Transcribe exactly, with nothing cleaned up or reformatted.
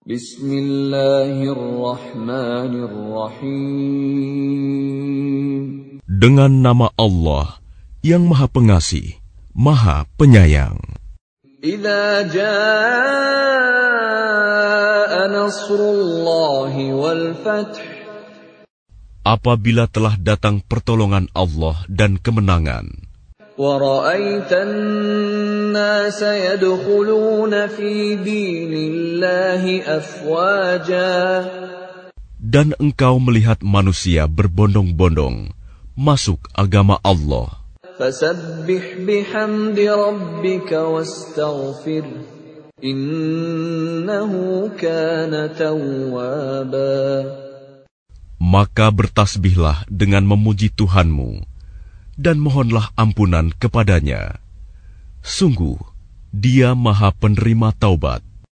Bismillahirrahmanirrahim. Dengan nama Allah yang Maha Pengasih, Maha Penyayang. Idza jaa nasrullahi wal fath. Apabila telah datang pertolongan Allah dan kemenangan. Wa ra'aitan nasa yadkhuluna fi dinillahi afwaja. Dan engkau melihat manusia berbondong-bondong masuk agama Allah. Fasabbih bihamdi rabbika wastaghfir. Innahu kana tawwaba. Maka bertasbihlah dengan memuji Tuhanmu dan mohonlah ampunan kepadanya. Sungguh, Dia Maha Penerima Taubat.